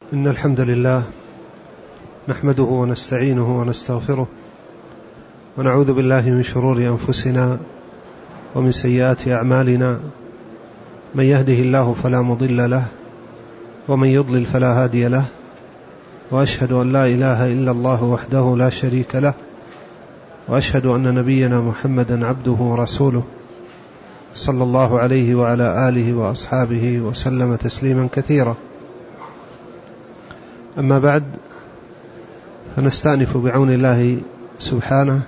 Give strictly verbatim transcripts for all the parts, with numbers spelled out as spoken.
إن الحمد لله نحمده ونستعينه ونستغفره ونعوذ بالله من شرور أنفسنا ومن سيئات أعمالنا. من يهده الله فلا مضل له ومن يضلل فلا هادي له، وأشهد أن لا إله إلا الله وحده لا شريك له، وأشهد أن نبينا محمدا عبده ورسوله صلى الله عليه وعلى آله وأصحابه وسلم تسليما كثيرا. أما بعد، فنستأنف بعون الله سبحانه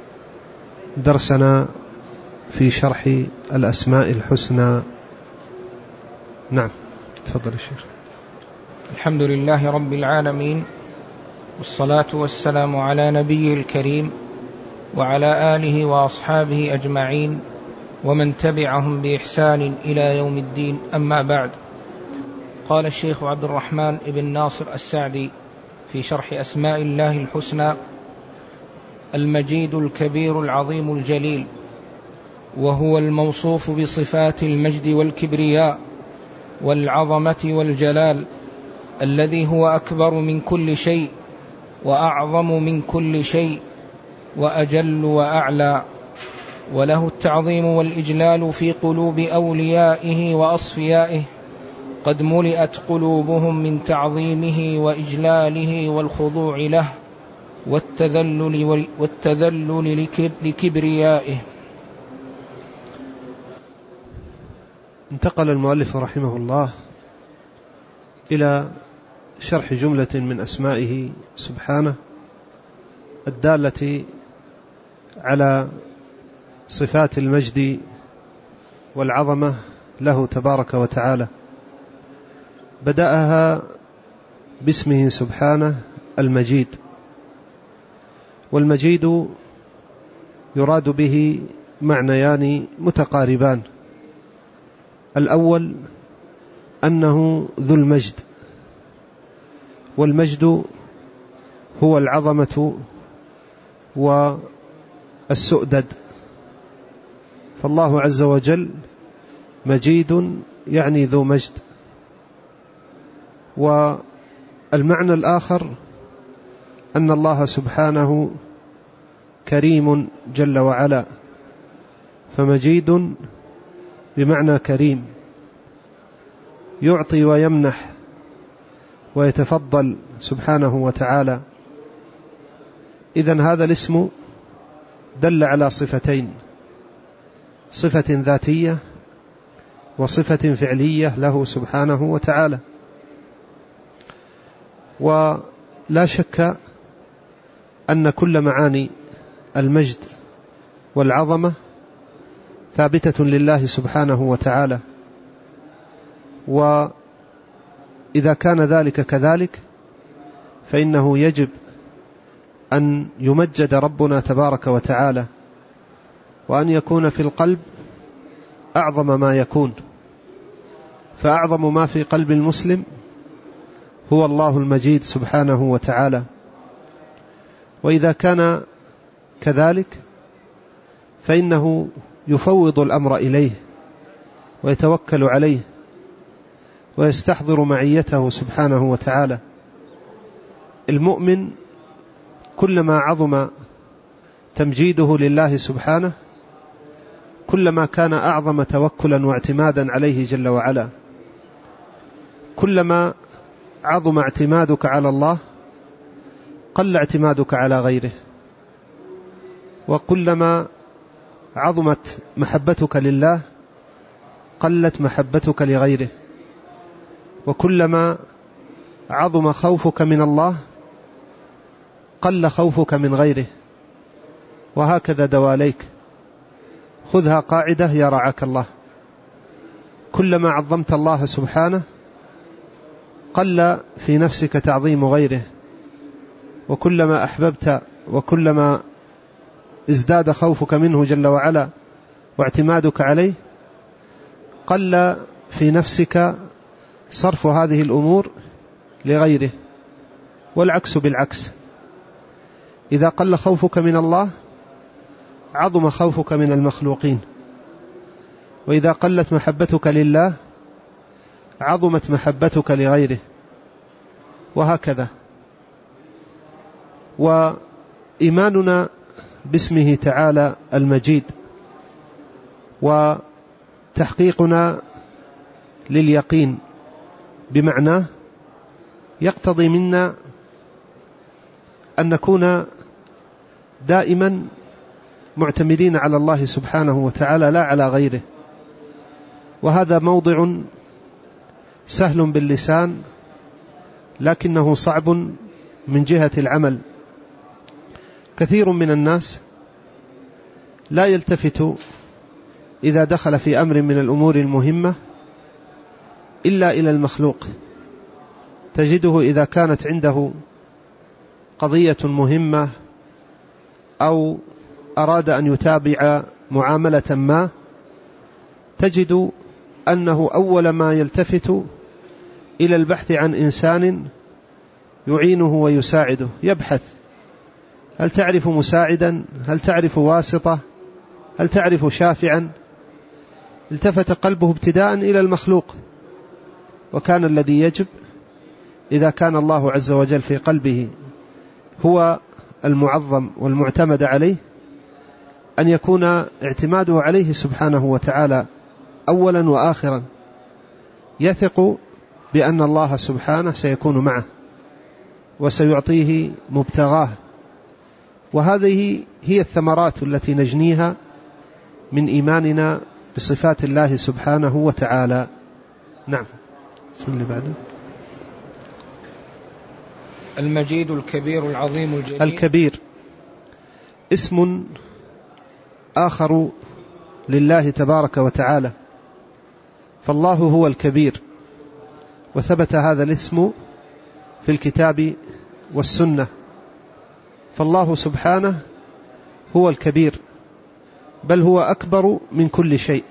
درسنا في شرح الأسماء الحسنى. نعم، تفضل الشيخ. الحمد لله رب العالمين، والصلاة والسلام على نبي الكريم وعلى آله وأصحابه أجمعين ومن تبعهم بإحسان إلى يوم الدين. أما بعد، قال الشيخ عبد الرحمن بن ناصر السعدي في شرح أسماء الله الحسنى: المجيد الكبير العظيم الجليل، وهو الموصوف بصفات المجد والكبرياء والعظمة والجلال، الذي هو أكبر من كل شيء وأعظم من كل شيء وأجل وأعلى، وله التعظيم والإجلال في قلوب أوليائه وأصفيائه، قد ملئت قلوبهم من تعظيمه وإجلاله والخضوع له والتذلل, والتذلل لكبريائه. انتقل المؤلف رحمه الله إلى شرح جملة من أسمائه سبحانه الدالة على صفات المجد والعظمة له تبارك وتعالى. بدأها باسمه سبحانه المجيد، والمجيد يراد به معنيان متقاربان: الأول أنه ذو المجد، والمجد هو العظمة والسؤدد، فالله عز وجل مجيد يعني ذو مجد. والمعنى الآخر أن الله سبحانه كريم جل وعلا، فمجيد بمعنى كريم، يعطي ويمنح ويتفضل سبحانه وتعالى. إذن هذا الاسم دل على صفتين: صفة ذاتية وصفة فعلية له سبحانه وتعالى. ولا شك أن كل معاني المجد والعظمة ثابتة لله سبحانه وتعالى، وإذا كان ذلك كذلك فإنه يجب أن يمجد ربنا تبارك وتعالى، وأن يكون في القلب أعظم ما يكون، فأعظم ما في قلب المسلم هو الله المجيد سبحانه وتعالى. وإذا كان كذلك فإنه يفوض الأمر إليه ويتوكل عليه ويستحضر معيته سبحانه وتعالى. المؤمن كلما عظم تمجيده لله سبحانه كلما كان أعظم توكلا واعتمادا عليه جل وعلا. كلما عظم اعتمادك على الله قل اعتمادك على غيره، وكلما عظمت محبتك لله قلت محبتك لغيره، وكلما عظم خوفك من الله قل خوفك من غيره، وهكذا دواليك. خذها قاعدة يا رعاك الله: كلما عظمت الله سبحانه قل في نفسك تعظيم غيره، وكلما أحببت وكلما ازداد خوفك منه جل وعلا واعتمادك عليه قل في نفسك صرف هذه الأمور لغيره، والعكس بالعكس. إذا قل خوفك من الله عظم خوفك من المخلوقين، وإذا قلت محبتك لله عظمت محبتك لغيره. وهكذا. وإيماننا باسمه تعالى المجيد وتحقيقنا لليقين بمعناه يقتضي منا أن نكون دائما معتمدين على الله سبحانه وتعالى لا على غيره، وهذا موضع سهل باللسان لكنه صعب من جهة العمل. كثير من الناس لا يلتفت إذا دخل في أمر من الأمور المهمة إلا إلى المخلوق. تجده إذا كانت عنده قضية مهمة أو أراد أن يتابع معاملة ما، تجد أنه أول ما يلتفت إلى البحث عن إنسان يعينه ويساعده، يبحث هل تعرف مساعدا، هل تعرف واسطة، هل تعرف شافعا. التفت قلبه ابتداء إلى المخلوق، وكان الذي يجب إذا كان الله عز وجل في قلبه هو المعظم والمعتمد عليه أن يكون اعتماده عليه سبحانه وتعالى أولا وآخرا، يثق بأن الله سبحانه سيكون معه وسيعطيه مبتغاه. وهذه هي الثمرات التي نجنيها من إيماننا بصفات الله سبحانه وتعالى. نعم. بسم الله بعد. المجيد الكبير العظيم الجليل. الكبير اسم آخر لله تبارك وتعالى، فالله هو الكبير، وثبت هذا الاسم في الكتاب والسنة. فالله سبحانه هو الكبير، بل هو أكبر من كل شيء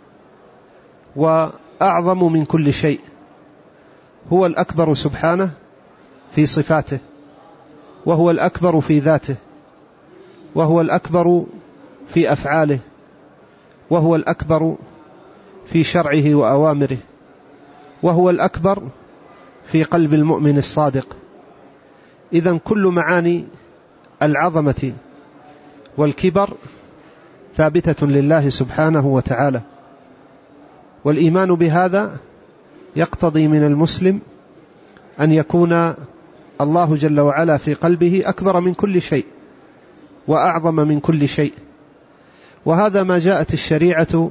وأعظم من كل شيء. هو الأكبر سبحانه في صفاته، وهو الأكبر في ذاته، وهو الأكبر في أفعاله، وهو الأكبر في شرعه وأوامره، وهو الأكبر في قلب المؤمن الصادق. إذن كل معاني العظمة والكبر ثابتة لله سبحانه وتعالى، والإيمان بهذا يقتضي من المسلم أن يكون الله جل وعلا في قلبه أكبر من كل شيء وأعظم من كل شيء. وهذا ما جاءت الشريعة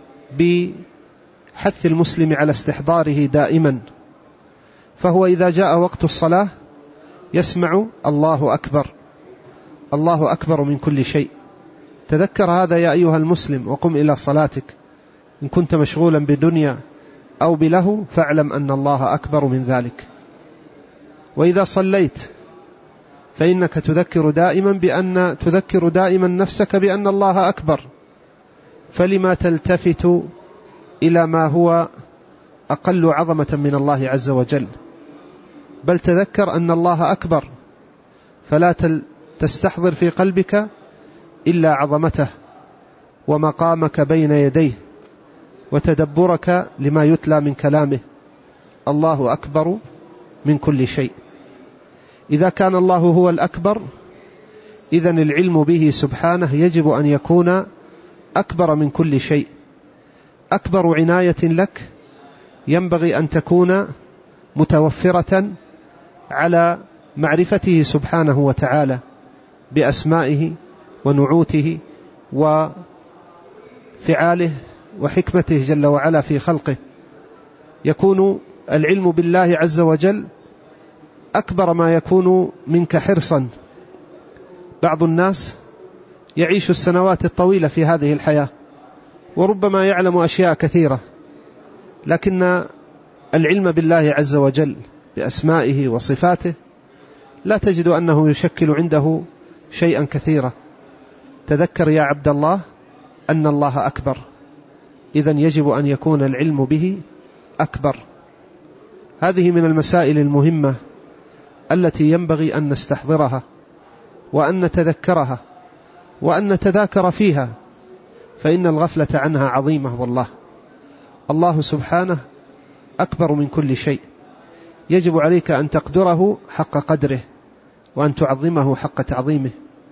بحث المسلم على استحضاره دائما، فهو إذا جاء وقت الصلاة يسمع الله أكبر، الله أكبر من كل شيء. تذكر هذا يا أيها المسلم وقم إلى صلاتك. إن كنت مشغولا بدنيا أو بله فاعلم أن الله أكبر من ذلك. وإذا صليت فإنك تذكر دائما بأن تذكر دائما نفسك بأن الله أكبر، فلما تلتفت إلى ما هو أقل عظمة من الله عز وجل؟ بل تذكر أن الله أكبر، فلا تستحضر في قلبك إلا عظمته ومقامك بين يديه وتدبرك لما يتلى من كلامه. الله أكبر من كل شيء. إذا كان الله هو الأكبر، إذن العلم به سبحانه يجب أن يكون أكبر من كل شيء. أكبر عناية لك ينبغي أن تكون متوفرة على معرفته سبحانه وتعالى بأسمائه ونعوته وفعاله وحكمته جل وعلا في خلقه. يكون العلم بالله عز وجل أكبر ما يكون منك حرصا. بعض الناس يعيش السنوات الطويلة في هذه الحياة وربما يعلم أشياء كثيرة، لكن العلم بالله عز وجل بأسمائه وصفاته لا تجد أنه يشكل عنده شيئا كثيرا. تذكر يا عبد الله أن الله أكبر، إذن يجب أن يكون العلم به أكبر. هذه من المسائل المهمة التي ينبغي أن نستحضرها وأن نتذكرها وأن نتذاكر فيها، فإن الغفلة عنها عظيمة. والله الله سبحانه أكبر من كل شيء. يجب عليك أن تقدره حق قدره وأن تعظمه حق تعظيمه.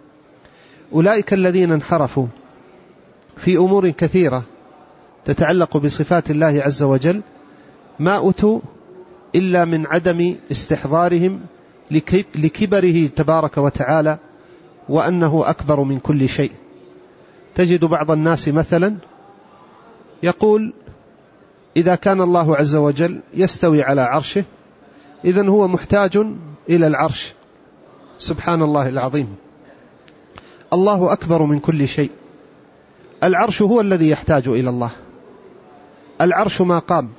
أولئك الذين انحرفوا في أمور كثيرة تتعلق بصفات الله عز وجل ما أتوا إلا من عدم استحضارهم لكبره تبارك وتعالى وأنه أكبر من كل شيء. تجد بعض الناس مثلا يقول إذا كان الله عز وجل يستوي على عرشه إذن هو محتاج إلى العرش. سبحان الله العظيم، الله أكبر من كل شيء. العرش هو الذي يحتاج إلى الله. العرش ما قام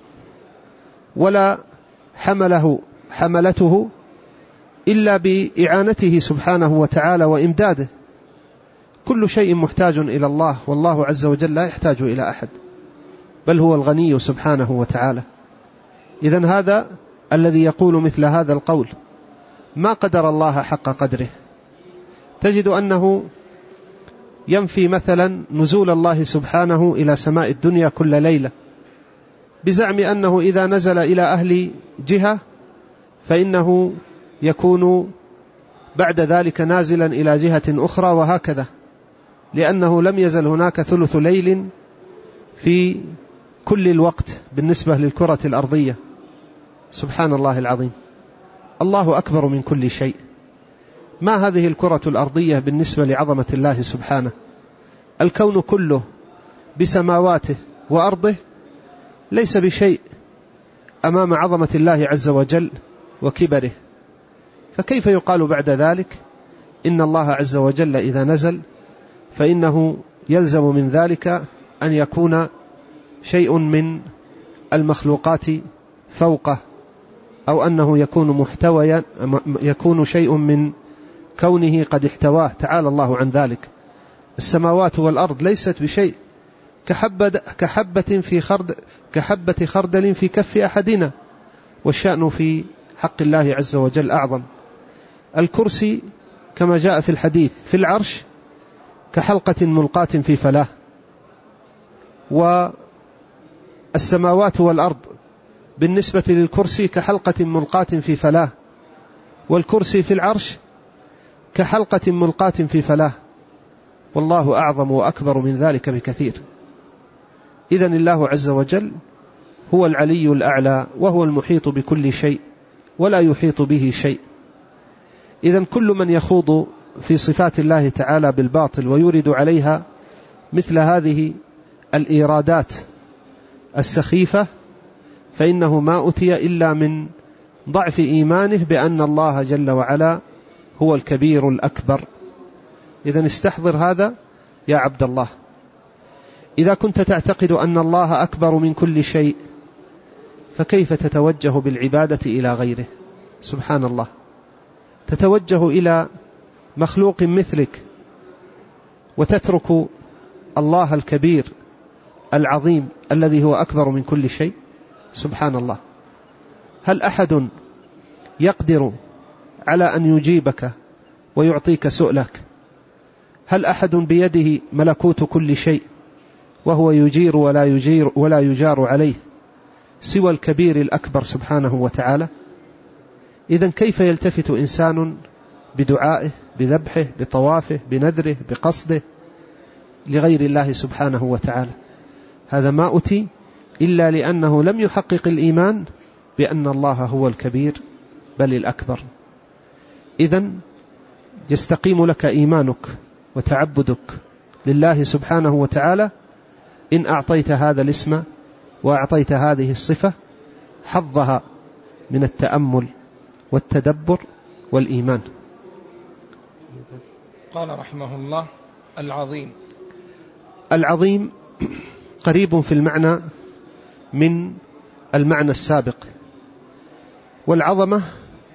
ولا حمله حملته إلا بإعانته سبحانه وتعالى وإمداده. كل شيء محتاج إلى الله، والله عز وجل لا يحتاج إلى أحد، بل هو الغني سبحانه وتعالى. إذن هذا الذي يقول مثل هذا القول ما قدر الله حق قدره. تجد أنه ينفي مثلا نزول الله سبحانه إلى سماء الدنيا كل ليلة بزعم أنه إذا نزل إلى أهل جهة فإنه يكون بعد ذلك نازلا إلى جهة أخرى، وهكذا، لأنه لم يزل هناك ثلث ليل في كل الوقت بالنسبة للكرة الأرضية. سبحان الله العظيم، الله أكبر من كل شيء. ما هذه الكرة الأرضية بالنسبة لعظمة الله سبحانه؟ الكون كله بسماواته وأرضه ليس بشيء أمام عظمة الله عز وجل وكبره. فكيف يقال بعد ذلك إن الله عز وجل إذا نزل فإنه يلزم من ذلك أن يكون شيء من المخلوقات فوقه، أو أنه يكون محتويا، يكون شيء من كونه قد احتواه. تعالى الله عن ذلك. السماوات والأرض ليست بشيء، كحبة, كحبة, في خرد كحبة خردل في كف أحدنا، والشأن في حق الله عز وجل أعظم. الكرسي كما جاء في الحديث في العرش كحلقة ملقاة في فلاة، والسماوات والأرض بالنسبة للكرسي كحلقة ملقاة في فلاة، والكرسي في العرش كحلقة ملقاة في فلاة، والله أعظم وأكبر من ذلك بكثير. إذن الله عز وجل هو العلي الأعلى، وهو المحيط بكل شيء ولا يحيط به شيء. إذن كل من يخوض في صفات الله تعالى بالباطل ويورد عليها مثل هذه الإيرادات السخيفة فإنه ما أتي إلا من ضعف إيمانه بأن الله جل وعلا هو الكبير الأكبر. إذن استحضر هذا يا عبد الله. إذا كنت تعتقد أن الله أكبر من كل شيء فكيف تتوجه بالعبادة إلى غيره؟ سبحان الله، تتوجه إلى مخلوق مثلك وتترك الله الكبير العظيم الذي هو أكبر من كل شيء. سبحان الله. هل أحد يقدر على أن يجيبك ويعطيك سؤلك؟ هل أحد بيده ملكوت كل شيء وهو يجير ولا يجير ولا يجار عليه سوى الكبير الأكبر سبحانه وتعالى؟ إذن كيف يلتفت إنسان بدعائه، بذبحه، بطوافه، بنذره، بقصده لغير الله سبحانه وتعالى؟ هذا ما أتي إلا لأنه لم يحقق الإيمان بأن الله هو الكبير بل الأكبر. إذن يستقيم لك إيمانك وتعبدك لله سبحانه وتعالى إن أعطيت هذا الاسم وأعطيت هذه الصفة حظها من التأمل والتدبر والإيمان. قال رحمه الله: العظيم. العظيم قريب في المعنى من المعنى السابق، والعظمة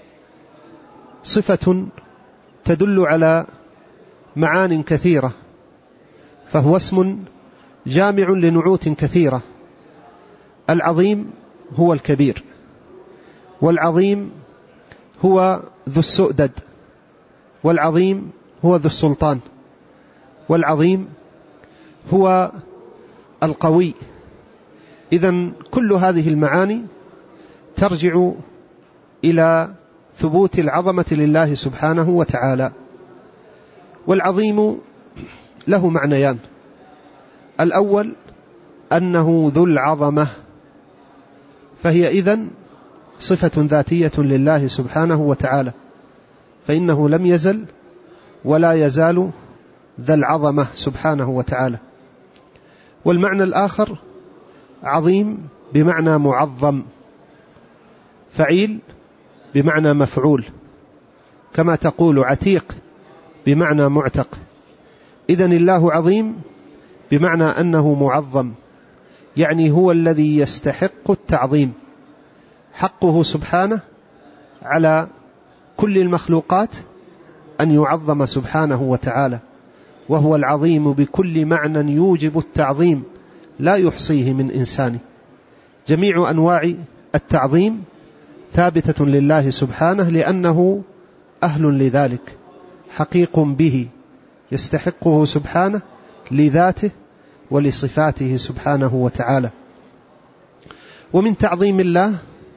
صفة تدل على معان كثيرة، فهو اسم جامع لنعوت كثيرة. العظيم هو الكبير، والعظيم هو ذو السؤدد، والعظيم هو ذو السلطان، والعظيم هو القوي. إذن كل هذه المعاني ترجع إلى ثبوت العظمة لله سبحانه وتعالى. والعظيم له معنيان: الأول أنه ذو العظمة، فهي إذن صفة ذاتية لله سبحانه وتعالى، فإنه لم يزل ولا يزال ذا العظمة سبحانه وتعالى. والمعنى الآخر عظيم بمعنى معظم، فعيل بمعنى مفعول، كما تقول عتيق بمعنى معتق. إذن الله عظيم بمعنى أنه معظم، يعني هو الذي يستحق التعظيم، حقه سبحانه على كل المخلوقات أن يعظم سبحانه وتعالى، وهو العظيم بكل معنى يوجب التعظيم لا يحصيه من إنسان. جميع أنواع التعظيم ثابتة لله سبحانه، لأنه أهل لذلك، حقيق به، يستحقه سبحانه لذاته ولصفاته سبحانه وتعالى. ومن تعظيم الله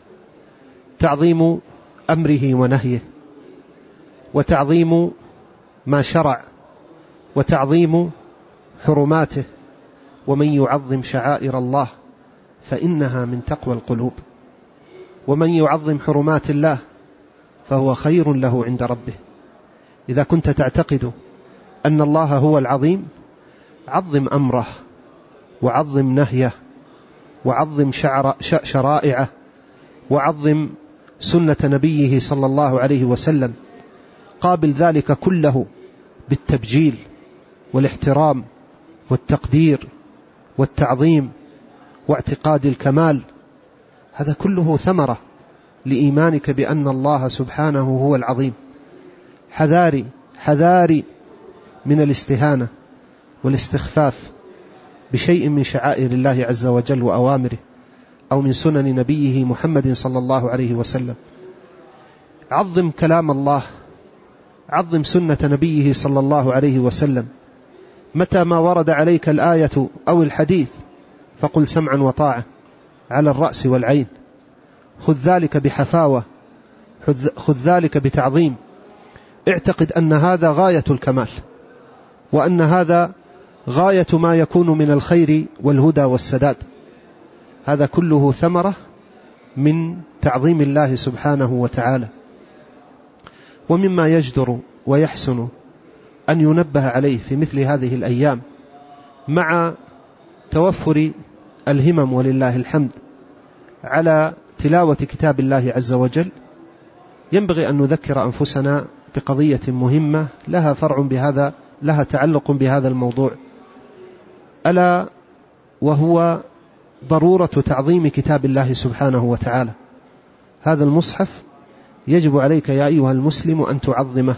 تعظيم أمره ونهيه، وتعظيم ما شرع، وتعظيم حرماته. ومن يعظم شعائر الله فإنها من تقوى القلوب. ومن يعظم حرمات الله فهو خير له عند ربه. إذا كنت تعتقد أن الله هو العظيم، عظم أمره، وعظم نهيه، وعظم شرائعه، وعظم سنة نبيه صلى الله عليه وسلم. قابل ذلك كله بالتبجيل والاحترام والتقدير والتعظيم واعتقاد الكمال. هذا كله ثمرة لإيمانك بأن الله سبحانه هو العظيم. حذاري حذاري من الاستهانة والاستخفاف بشيء من شعائر الله عز وجل وأوامره، أو من سنن نبيه محمد صلى الله عليه وسلم. عظم كلام الله، عظم سنة نبيه صلى الله عليه وسلم. متى ما ورد عليك الآية أو الحديث فقل سمعا وطاعة على الرأس والعين. خذ ذلك بحفاوة، خذ ذلك بتعظيم. اعتقد أن هذا غاية الكمال، وأن هذا غاية ما يكون من الخير والهدى والسداد. هذا كله ثمرة من تعظيم الله سبحانه وتعالى. ومما يجدر ويحسن أن ينبه عليه في مثل هذه الأيام، مع توفر الهمم ولله الحمد على تلاوة كتاب الله عز وجل، ينبغي أن نذكر أنفسنا بقضية مهمة لها فرع بهذا، لها تعلق بهذا الموضوع، ألا وهو ضرورة تعظيم كتاب الله سبحانه وتعالى. هذا المصحف يجب عليك يا أيها المسلم أن تعظمه.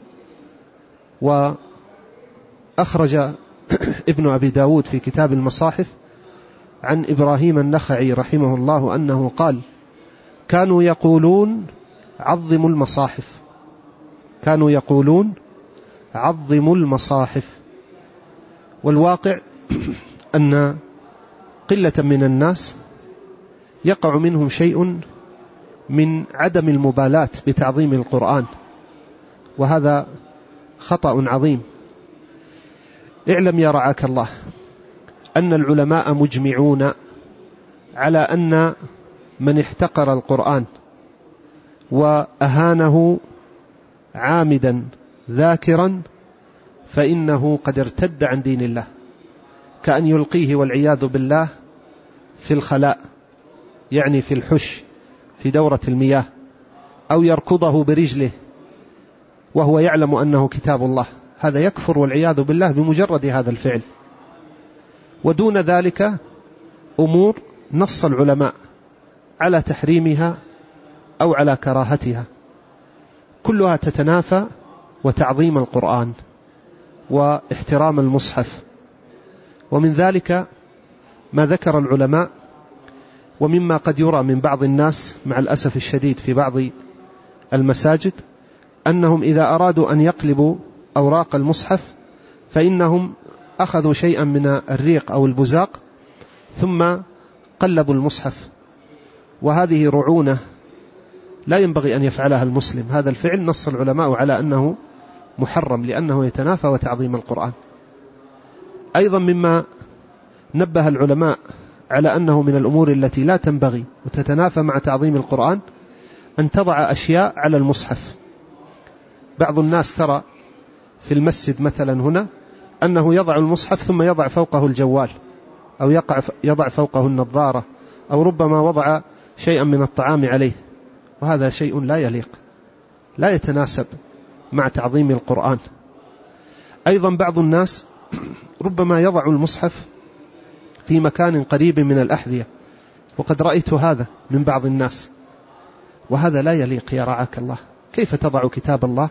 وأخرج ابن أبي داود في كتاب المصاحف عن إبراهيم النخعي رحمه الله أنه قال: كانوا يقولون عظموا المصاحف، كانوا يقولون عظموا المصاحف. والواقع أن قلة من الناس يقع منهم شيء من عدم المبالاة بتعظيم القرآن، وهذا خطأ عظيم. اعلم يا رعاك الله أن العلماء مجمعون على أن من احتقر القرآن وأهانه عامدا ذاكرا فإنه قد ارتد عن دين الله، كأن يلقيه والعياذ بالله في الخلاء، يعني في الحش في دورة المياه، أو يركضه برجله وهو يعلم أنه كتاب الله. هذا يكفر والعياذ بالله بمجرد هذا الفعل. ودون ذلك أمور نص العلماء على تحريمها أو على كراهتها، كلها تتنافى وتعظيم القرآن واحترام المصحف. ومن ذلك ما ذكر العلماء، ومما قد يرى من بعض الناس مع الأسف الشديد في بعض المساجد، أنهم إذا أرادوا أن يقلبوا أوراق المصحف فإنهم أخذوا شيئا من الريق أو البزاق ثم قلبوا المصحف، وهذه رعونة لا ينبغي أن يفعلها المسلم. هذا الفعل نص العلماء على أنه محرم لأنه يتنافى وتعظيم القرآن. أيضا مما نبه العلماء على أنه من الأمور التي لا تنبغي وتتنافى مع تعظيم القرآن أن تضع أشياء على المصحف. بعض الناس ترى في المسجد مثلا هنا أنه يضع المصحف ثم يضع فوقه الجوال أو يقع يضع فوقه النظارة أو ربما وضع شيئا من الطعام عليه، وهذا شيء لا يليق، لا يتناسب مع تعظيم القرآن. أيضا بعض الناس ربما يضع المصحف في مكان قريب من الأحذية، وقد رأيت هذا من بعض الناس، وهذا لا يليق يا رعاك الله. كيف تضع كتاب الله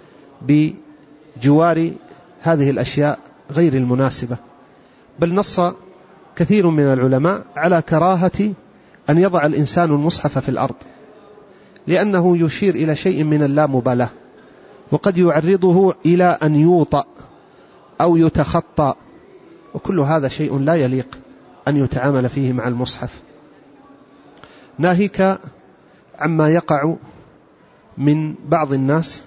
بجوار هذه الأشياء غير المناسبة؟ بل نص كثير من العلماء على كراهة أن يضع الإنسان المصحف في الأرض، لأنه يشير إلى شيء من اللامبالاة، وقد يعرضه إلى أن يوطأ أو يتخطى، وكل هذا شيء لا يليق أن يتعامل فيه مع المصحف. ناهيك عما يقع من بعض الناس.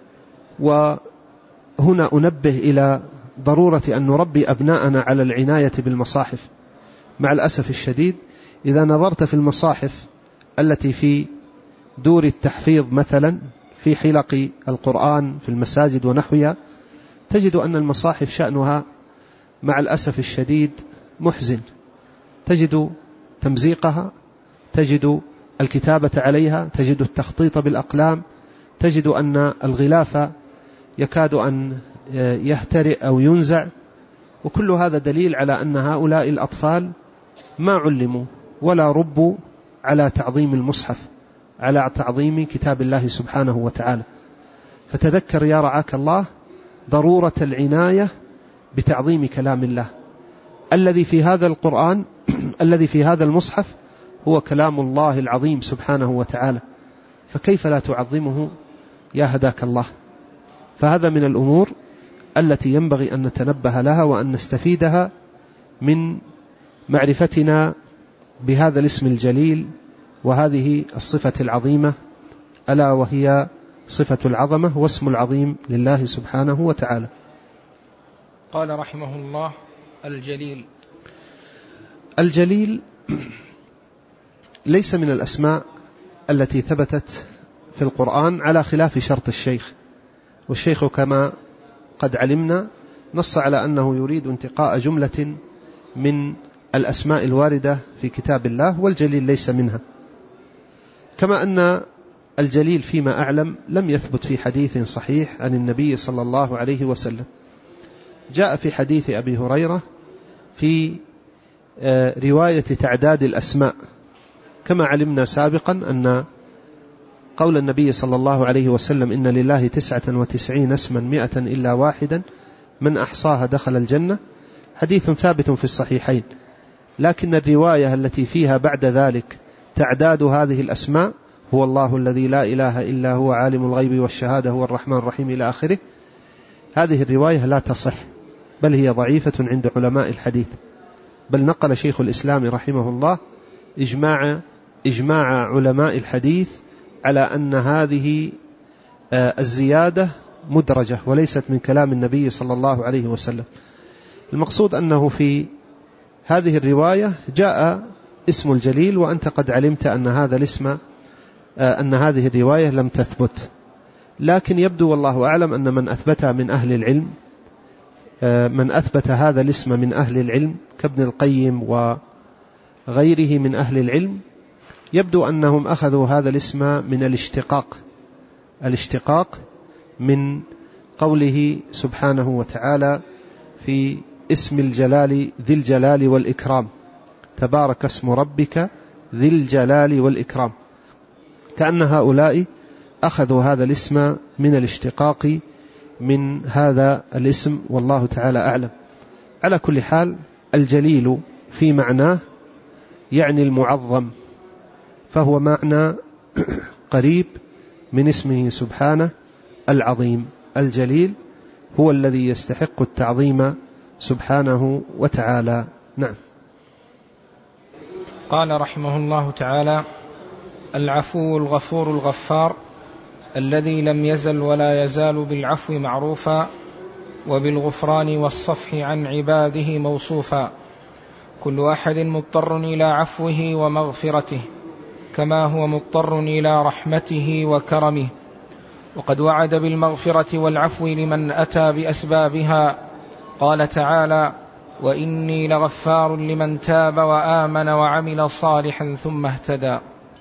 وهنا أنبه إلى ضرورة أن نربي أبناءنا على العناية بالمصاحف. مع الأسف الشديد إذا نظرت في المصاحف التي في دور التحفيظ مثلا في حلق القرآن في المساجد ونحوها، تجد أن المصاحف شأنها مع الأسف الشديد محزن. تجد تمزيقها، تجد الكتابة عليها، تجد التخطيط بالأقلام، تجد أن الغلاف يكاد أن يهترئ أو ينزع، وكل هذا دليل على أن هؤلاء الأطفال ما علموا ولا ربوا على تعظيم المصحف، على تعظيم كتاب الله سبحانه وتعالى. فتذكر يا رعاك الله ضرورة العناية بتعظيم كلام الله الذي في هذا القرآن الذي في هذا المصحف هو كلام الله العظيم سبحانه وتعالى، فكيف لا تعظمه يا هداك الله؟ فهذا من الأمور التي ينبغي أن نتنبه لها وأن نستفيدها من معرفتنا بهذا الاسم الجليل وهذه الصفة العظيمة، ألا وهي صفة العظمة واسم العظيم لله سبحانه وتعالى. قال رحمه الله: الجليل. الجليل ليس من الأسماء التي ثبتت في القرآن على خلاف شرط الشيخ، والشيخ كما قد علمنا نص على أنه يريد انتقاء جملة من الأسماء الواردة في كتاب الله، والجليل ليس منها. كما أن الجليل فيما أعلم لم يثبت في حديث صحيح عن النبي صلى الله عليه وسلم. جاء في حديث أبي هريرة في رواية تعداد الأسماء، كما علمنا سابقا أن قول النبي صلى الله عليه وسلم: إن لله تسعة وتسعين اسما مئة إلا واحدا من أحصاها دخل الجنة، حديث ثابت في الصحيحين. لكن الرواية التي فيها بعد ذلك تعداد هذه الأسماء هو الله الذي لا إله إلا هو عالم الغيب والشهادة هو الرحمن الرحيم إلى آخره، هذه الرواية لا تصح، بل هي ضعيفة عند علماء الحديث. بل نقل شيخ الإسلام رحمه الله إجماع, إجماع علماء الحديث على أن هذه الزيادة مدرجة وليست من كلام النبي صلى الله عليه وسلم. المقصود أنه في هذه الرواية جاء اسم الجليل، وأنت قد علمت أن هذا الاسم أن هذه الرواية لم تثبت، لكن يبدو والله أعلم أن من أثبتها من أهل العلم، من أثبت هذا الاسم من أهل العلم كابن القيم وغيره من أهل العلم، يبدو أنهم أخذوا هذا الاسم من الاشتقاق الاشتقاق من قوله سبحانه وتعالى في اسم الجلال ذي الجلال والإكرام: تبارك اسم ربك ذي الجلال والإكرام، كأن هؤلاء أخذوا هذا الاسم من الاشتقاق من هذا الاسم، والله تعالى أعلم. على كل حال الجليل في معناه يعني المعظم، فهو معنى قريب من اسمه سبحانه العظيم. الجليل هو الذي يستحق التعظيم سبحانه وتعالى. نعم. قال رحمه الله تعالى: العفو الغفور الغفار الذي لم يزل ولا يزال بالعفو معروفا وبالغفران والصفح عن عباده موصوفا، كل أحد مضطر إلى عفوه ومغفرته كما هو مضطر إلى رحمته وكرمه. وقد وعد بالمغفرة والعفو لمن أتى بأسبابها، قال تعالى: وإني لغفار لمن تاب وآمن وعمل صالحا ثم اهتدى.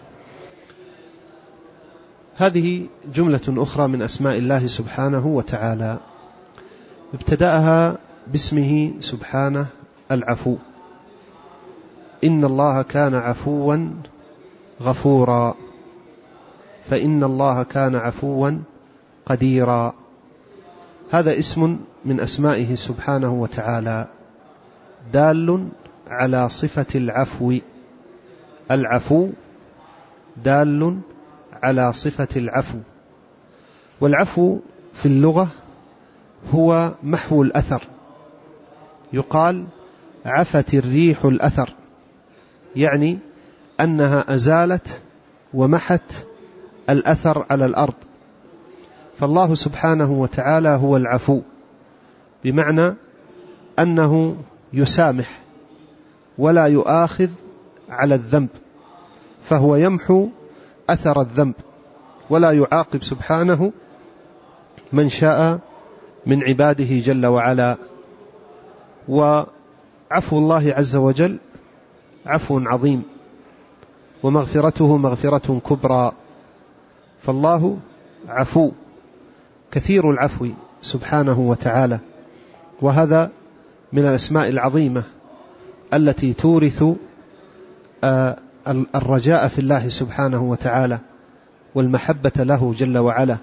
هذه جملة أخرى من أسماء الله سبحانه وتعالى، ابتدأها باسمه سبحانه العفو، إن الله كان عفوا غفورا، فإن الله كان عفوا قديرا. هذا اسم من أسمائه سبحانه وتعالى دال على صفة العفو. العفو دال على صفة العفو، والعفو في اللغة هو محو الأثر. يقال عفت الريح الأثر، يعني أنها أزالت ومحت الأثر على الأرض. فالله سبحانه وتعالى هو العفو، بمعنى أنه يسامح ولا يؤاخذ على الذنب، فهو يمحو أثر الذنب ولا يعاقب سبحانه من شاء من عباده جل وعلا. وعفو الله عز وجل عفو عظيم، ومغفرته مغفرة كبرى، فالله عفو كثير العفو سبحانه وتعالى. وهذا من الأسماء العظيمة التي تورث الرجاء في الله سبحانه وتعالى والمحبة له جل وعلا.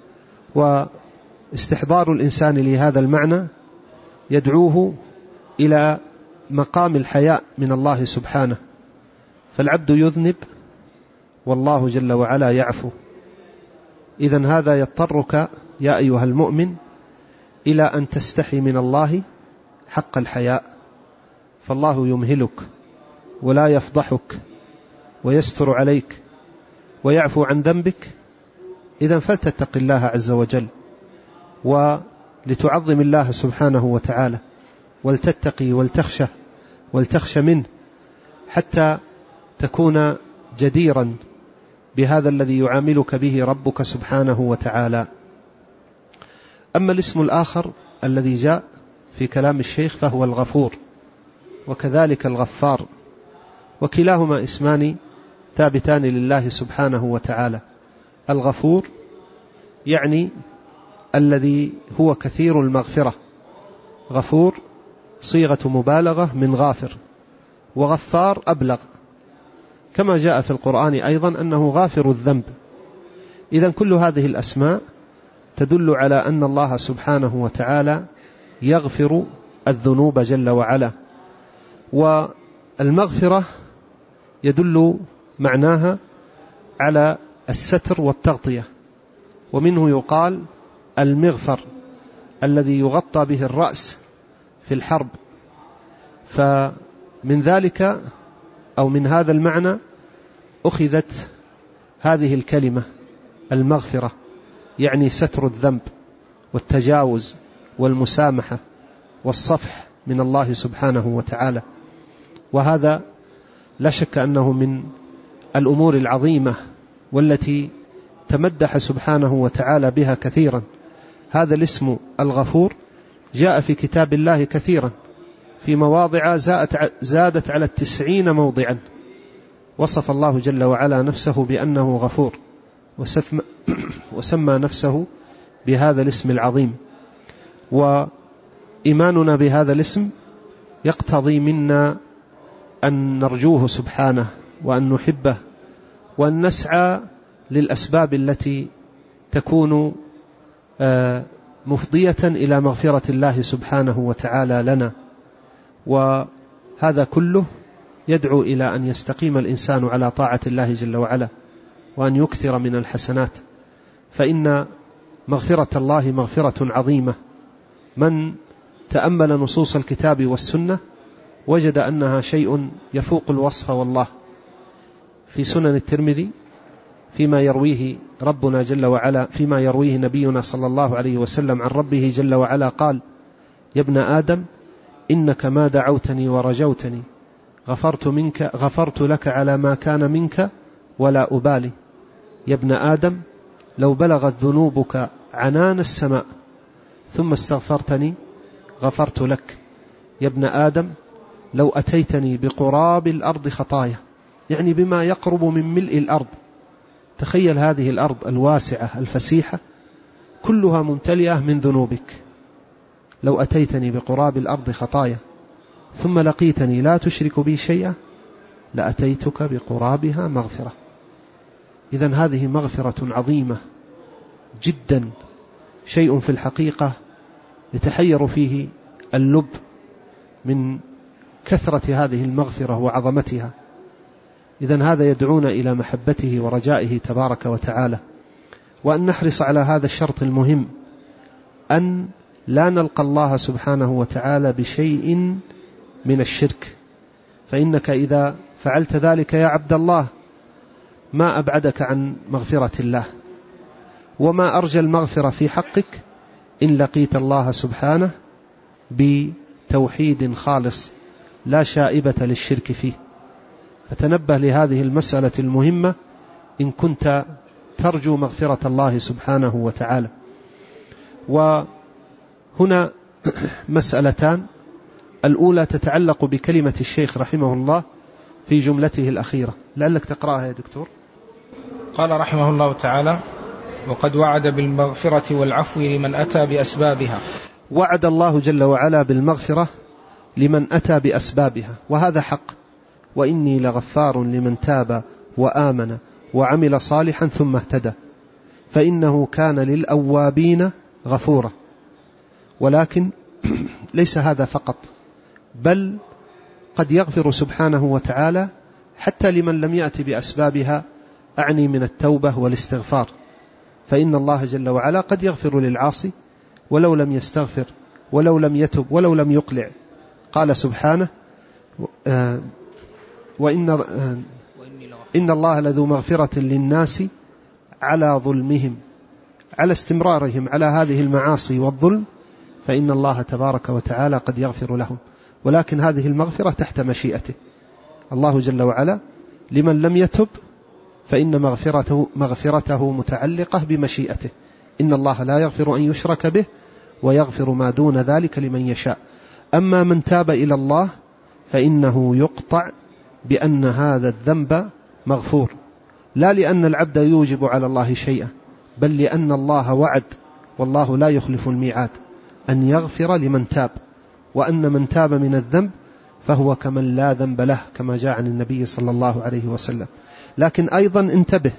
واستحضار الإنسان لهذا المعنى يدعوه إلى مقام الحياء من الله سبحانه، فالعبد يذنب والله جل وعلا يعفو. إذن هذا يضطرك يا أيها المؤمن إلى أن تستحي من الله حق الحياء، فالله يمهلك ولا يفضحك ويستر عليك ويعفو عن ذنبك. إذن فلتتق الله عز وجل ولتعظم الله سبحانه وتعالى، ولتتقي ولتخشى ولتخشى منه حتى تكون جديرا بهذا الذي يعاملك به ربك سبحانه وتعالى. أما الاسم الآخر الذي جاء في كلام الشيخ فهو الغفور، وكذلك الغفار، وكلاهما اسمان ثابتان لله سبحانه وتعالى. الغفور يعني الذي هو كثير المغفرة، غفور صيغة مبالغة من غافر، وغفار أبلغ، كما جاء في القرآن أيضا أنه غافر الذنب. إذن كل هذه الأسماء تدل على أن الله سبحانه وتعالى يغفر الذنوب جل وعلا. والمغفرة يدل معناها على الستر والتغطية، ومنه يقال المغفر الذي يغطى به الرأس في الحرب. فمن ذلك أو من هذا المعنى أخذت هذه الكلمة المغفرة، يعني ستر الذنب والتجاوز والمسامحة والصفح من الله سبحانه وتعالى. وهذا لا شك أنه من الأمور العظيمة والتي تمدح سبحانه وتعالى بها كثيرا. هذا الاسم الغفور جاء في كتاب الله كثيرا، في مواضع زادت على التسعين موضعا وصف الله جل وعلا نفسه بأنه غفور، وسمى نفسه بهذا الاسم العظيم. وإيماننا بهذا الاسم يقتضي منا أن نرجوه سبحانه، وأن نحبه، وأن نسعى للأسباب التي تكون مفضية إلى مغفرة الله سبحانه وتعالى لنا. وهذا كله يدعو إلى أن يستقيم الإنسان على طاعة الله جل وعلا، وأن يكثر من الحسنات، فإن مغفرة الله مغفرة عظيمة. من تأمل نصوص الكتاب والسنة وجد أنها شيء يفوق الوصف والله. في سنن الترمذي فيما يرويه ربنا جل وعلا، فيما يرويه نبينا صلى الله عليه وسلم عن ربه جل وعلا قال: يا ابن آدم إنك ما دعوتني ورجوتني غفرت منك غفرت لك على ما كان منك ولا أبالي. يا ابن آدم لو بلغت ذنوبك عنان السماء ثم استغفرتني غفرت لك. يا ابن آدم لو أتيتني بقراب الأرض خطايا، يعني بما يقرب من ملء الأرض. تخيل هذه الأرض الواسعة الفسيحة كلها ممتلئة من ذنوبك، لو أتيتني بقراب الأرض خطايا ثم لقيتني لا تشرك بي شيئا لأتيتك بقرابها مغفرة. إذن هذه مغفرة عظيمة جدا، شيء في الحقيقة يتحير فيه اللب من كثرة هذه المغفرة وعظمتها. إذن هذا يدعونا إلى محبته ورجائه تبارك وتعالى، وأن نحرص على هذا الشرط المهم، أن لا نلقى الله سبحانه وتعالى بشيء من الشرك، فإنك إذا فعلت ذلك يا عبد الله ما أبعدك عن مغفرة الله، وما أرجى المغفرة في حقك إن لقيت الله سبحانه بتوحيد خالص لا شائبة للشرك فيه. فتنبه لهذه المسألة المهمة إن كنت ترجو مغفرة الله سبحانه وتعالى. وهنا مسألتان، الأولى تتعلق بكلمة الشيخ رحمه الله في جملته الأخيرة، لعلك تقرأها يا دكتور. قال رحمه الله تعالى: وقد وعد بالمغفرة والعفو لمن أتى بأسبابها. وعد الله جل وعلا بالمغفرة لمن أتى بأسبابها، وهذا حق. وإني لغفار لمن تاب وآمن وعمل صالحا ثم اهتدى فإنه كان للأوابين غفورا. ولكن ليس هذا فقط، بل قد يغفر سبحانه وتعالى حتى لمن لم يأتي بأسبابها، أعني من التوبة والاستغفار، فإن الله جل وعلا قد يغفر للعاصي ولو لم يستغفر ولو لم يتب ولو لم يقلع. قال سبحانه: آه وإن, آه إن الله لذو مغفرة للناس على ظلمهم، على استمرارهم على هذه المعاصي والظلم، فإن الله تبارك وتعالى قد يغفر لهم، ولكن هذه المغفرة تحت مشيئته. الله جل وعلا لمن لم يتب فإن مغفرته, مغفرته متعلقة بمشيئته. إن الله لا يغفر أن يشرك به ويغفر ما دون ذلك لمن يشاء. أما من تاب إلى الله فإنه يقطع بأن هذا الذنب مغفور، لا لأن العبد يوجب على الله شيئا، بل لأن الله وعد، والله لا يخلف الميعاد، أن يغفر لمن تاب، وأن من تاب من الذنب فهو كمن لا ذنب له، كما جاء عن النبي صلى الله عليه وسلم. لكن أيضا انتبه،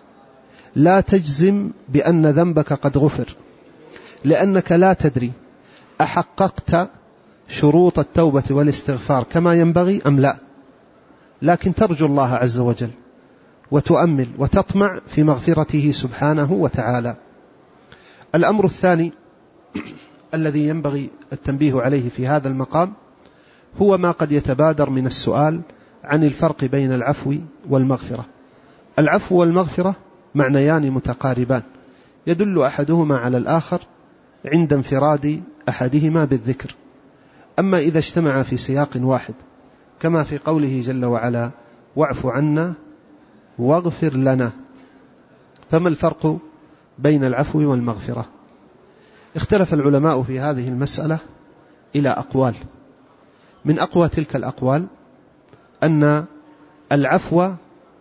لا تجزم بأن ذنبك قد غفر، لأنك لا تدري أحققت شروط التوبة والاستغفار كما ينبغي أم لا، لكن ترجو الله عز وجل وتؤمل وتطمع في مغفرته سبحانه وتعالى. الأمر الثاني الذي ينبغي التنبيه عليه في هذا المقام هو ما قد يتبادر من السؤال عن الفرق بين العفو والمغفرة. العفو والمغفرة معنيان متقاربان، يدل أحدهما على الآخر عند انفراد أحدهما بالذكر. أما إذا اجتمع في سياق واحد كما في قوله جل وعلا: واعف عنا واغفر لنا، فما الفرق بين العفو والمغفرة؟ اختلف العلماء في هذه المسألة إلى أقوال. من أقوى تلك الأقوال أن العفو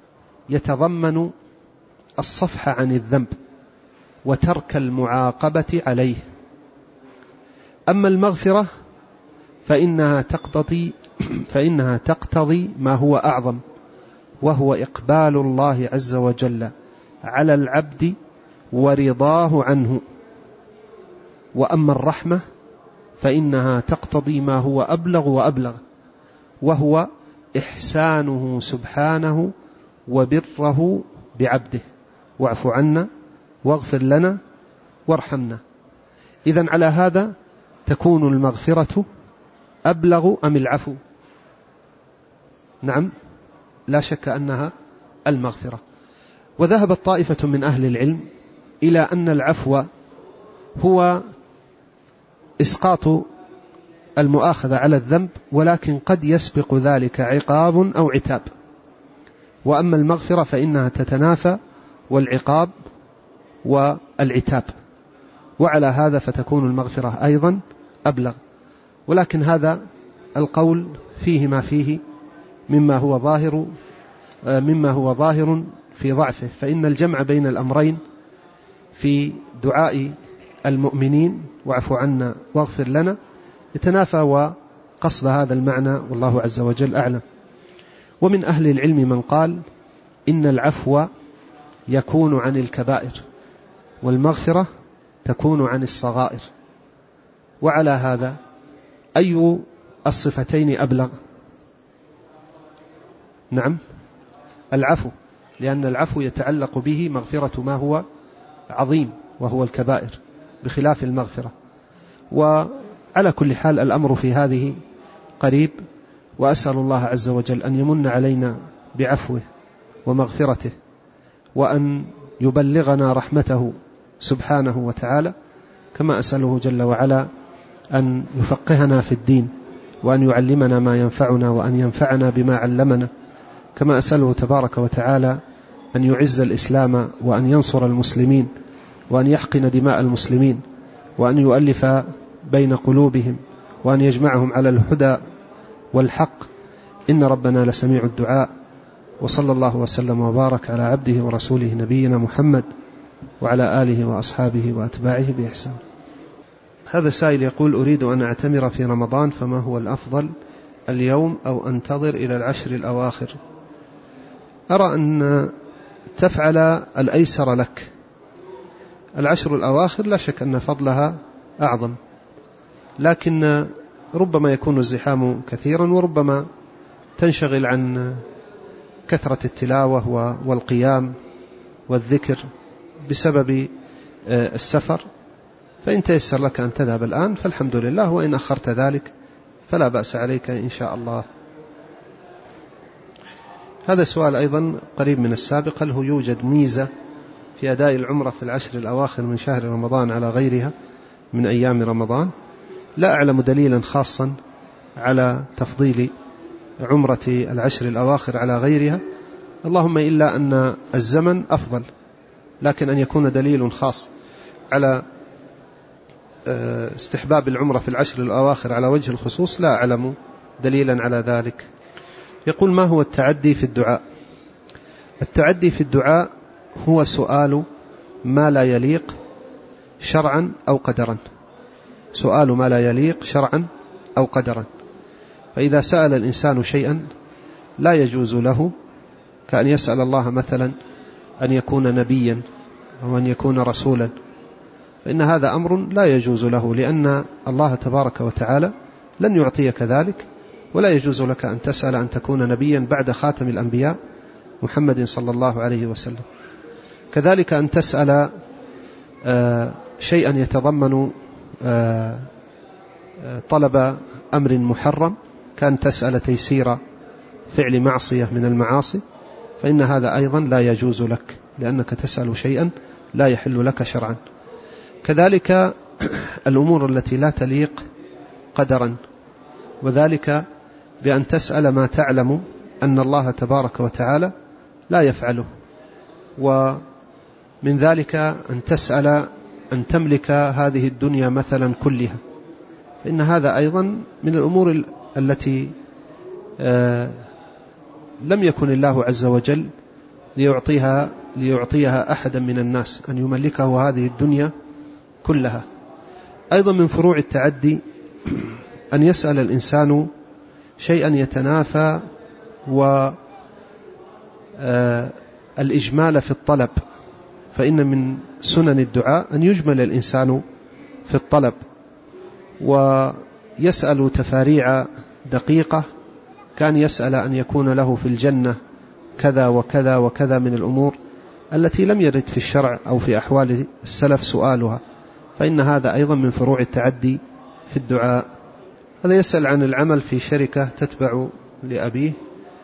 يتضمن الصفح عن الذنب وترك المعاقبة عليه، أما المغفرة فإنها تقتضي فإنها تقتضي ما هو أعظم، وهو إقبال الله عز وجل على العبد ورضاه عنه. وأما الرحمة فإنها تقتضي ما هو أبلغ وأبلغ، وهو إحسانه سبحانه وبره بعبده: واعف عنا واغفر لنا وارحمنا. إذن على هذا تكون المغفرة أبلغ أم العفو؟ نعم، لا شك أنها المغفرة. وذهبت طائفة من أهل العلم إلى أن العفو هو إسقاط المؤاخذة على الذنب، ولكن قد يسبق ذلك عقاب أو عتاب. وأما المغفرة فإنها تتنافى والعقاب والعتاب، وعلى هذا فتكون المغفرة أيضا أبلغ. ولكن هذا القول فيه ما فيه مما هو ظاهر مما هو ظاهر في ضعفه، فإن الجمع بين الأمرين في دعاء المؤمنين واعف عنا واغفر لنا يتنافى وقصد هذا المعنى، والله عز وجل أعلم. ومن أهل العلم من قال إن العفو يكون عن الكبائر والمغفرة تكون عن الصغائر. وعلى هذا أي الصفتين أبلغ؟ نعم العفو، لأن العفو يتعلق به مغفرة ما هو عظيم وهو الكبائر بخلاف المغفرة. وعلى كل حال الأمر في هذه قريب، وأسأل الله عز وجل أن يمن علينا بعفوه ومغفرته، وأن يبلغنا رحمته سبحانه وتعالى، كما أسأله جل وعلا أن يفقهنا في الدين، وأن يعلمنا ما ينفعنا، وأن ينفعنا بما علمنا، كما أسأله تبارك وتعالى أن يعز الإسلام وأن ينصر المسلمين، وأن يحقن دماء المسلمين، وأن يؤلف بين قلوبهم، وأن يجمعهم على الهدى والحق، إن ربنا لسميع الدعاء. وصلى الله وسلم وبارك على عبده ورسوله نبينا محمد وعلى آله وأصحابه وأتباعه بإحسان. هذا سائل يقول: أريد أن أعتمر في رمضان، فما هو الأفضل، اليوم أو أنتظر إلى العشر الأواخر؟ أرى أن تفعل الأيسر لك. العشر الأواخر لا شك أن فضلها أعظم، لكن ربما يكون الزحام كثيرا، وربما تنشغل عن كثرة التلاوة والقيام والذكر بسبب السفر، فإن تيسر لك أن تذهب الآن فالحمد لله، وإن أخرت ذلك فلا بأس عليك إن شاء الله. هذا سؤال أيضا قريب من السابق: هل هو يوجد ميزة في أداء العمرة في العشر الأواخر من شهر رمضان على غيرها من أيام رمضان؟ لا أعلم دليلا خاصا على تفضيل عمرة العشر الأواخر على غيرها، اللهم إلا أن الزمن أفضل، لكن أن يكون دليل خاص على استحباب العمرة في العشر الأواخر على وجه الخصوص لا أعلم دليلا على ذلك. يقول: ما هو التعدي في الدعاء؟ التعدي في الدعاء هو سؤال ما لا يليق شرعا أو قدرا، سؤال ما لا يليق شرعا أو قدرا. فإذا سأل الإنسان شيئا لا يجوز له، كأن يسأل الله مثلا أن يكون نبيا أو أن يكون رسولا، فإن هذا أمر لا يجوز له، لأن الله تبارك وتعالى لن يعطيك ذلك، ولا يجوز لك أن تسأل أن تكون نبيا بعد خاتم الأنبياء محمد صلى الله عليه وسلم. كذلك أن تسأل شيئا يتضمن طلب أمر محرم، كان تسأل تيسير فعل معصية من المعاصي، فإن هذا أيضا لا يجوز لك، لأنك تسأل شيئا لا يحل لك شرعا. كذلك الأمور التي لا تليق قدرا، وذلك بأن تسأل ما تعلم أن الله تبارك وتعالى لا يفعله، ومن ذلك أن تسأل أن تملك هذه الدنيا مثلا كلها، فإن هذا أيضا من الأمور التي لم يكن الله عز وجل ليعطيها, ليعطيها أحدا من الناس، أن يملكه هذه الدنيا كلها. أيضا من فروع التعدي أن يسأل الإنسان شيئا يتنافى والإجمال في الطلب، فإن من سنن الدعاء أن يجمل الإنسان في الطلب، ويسأل تفاريع دقيقة، كان يسأل أن يكون له في الجنة كذا وكذا وكذا من الأمور التي لم يرد في الشرع أو في أحوال السلف سؤالها، فإن هذا أيضا من فروع التعدي في الدعاء. هذا يسأل عن العمل في شركة تتبع لأبيه،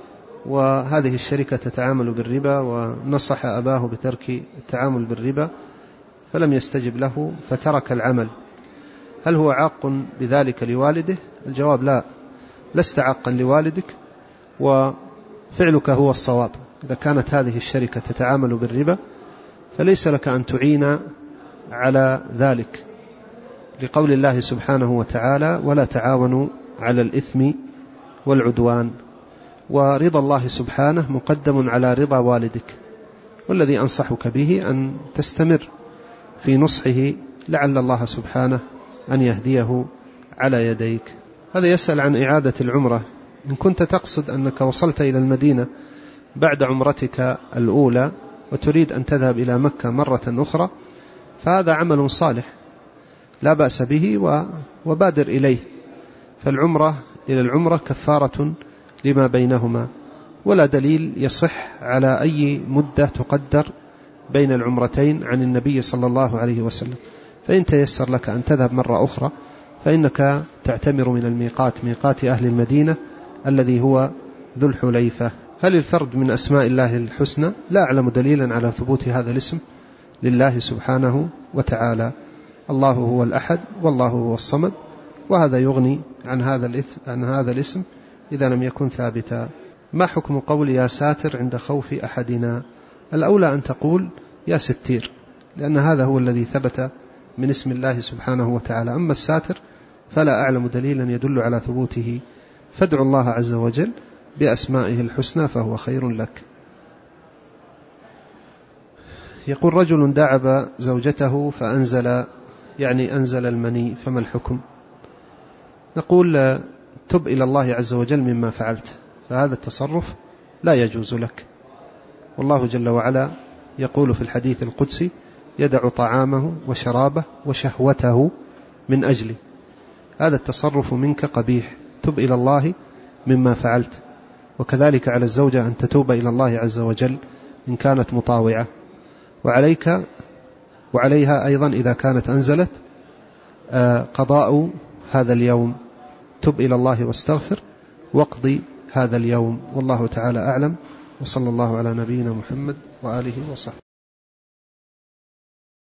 وهذه الشركة تتعامل بالربا، ونصح أباه بترك التعامل بالربا فلم يستجب له فترك العمل، هل هو عاق بذلك لوالده؟ الجواب لا، لست عاقا لوالدك، وفعلك هو الصواب. إذا كانت هذه الشركة تتعامل بالربا فليس لك أن تعين على ذلك، لقول الله سبحانه وتعالى: ولا تعاونوا على الإثم والعدوان. ورضا الله سبحانه مقدم على رضا والدك، والذي أنصحك به أن تستمر في نصحه لعل الله سبحانه أن يهديه على يديك. هذا يسأل عن إعادة العمرة. إن كنت تقصد أنك وصلت إلى المدينة بعد عمرتك الأولى وتريد أن تذهب إلى مكة مرة أخرى فهذا عمل صالح لا بأس به، وبادر إليه، فالعمرة إلى العمرة كفارة لما بينهما، ولا دليل يصح على أي مدة تقدر بين العمرتين عن النبي صلى الله عليه وسلم. فإن تيسر لك أن تذهب مرة أخرى فإنك تعتمر من الميقات، ميقات أهل المدينة الذي هو ذو الحليفة. هل الفرد من أسماء الله الحسنى؟ لا أعلم دليلا على ثبوت هذا الاسم لله سبحانه وتعالى. الله هو الأحد، والله هو الصمد، وهذا يغني عن هذا عن هذا الاسم إذا لم يكن ثابتا. ما حكم قول يا ساتر عند خوف أحدنا؟ الأولى أن تقول يا ستير، لأن هذا هو الذي ثبت من اسم الله سبحانه وتعالى. أما الساتر فلا أعلم دليلا يدل على ثبوته، فادعوا الله عز وجل بأسمائه الحسنى فهو خير لك. يقول: رجل داعب زوجته فأنزل يعني أنزل المني، فما الحكم؟ نقول: تب إلى الله عز وجل مما فعلت، فهذا التصرف لا يجوز لك، والله جل وعلا يقول في الحديث القدسي: يدع طعامه وشرابه وشهوته من أجلي. هذا التصرف منك قبيح، تب إلى الله مما فعلت. وكذلك على الزوجة أن تتوب إلى الله عز وجل إن كانت مطاوعة، وعليك وعليها أيضا إذا كانت أنزلت قضاء هذا اليوم، تب إلى الله واستغفر واقضي هذا اليوم، والله تعالى أعلم، وصلى الله على نبينا محمد وآله وصحبه.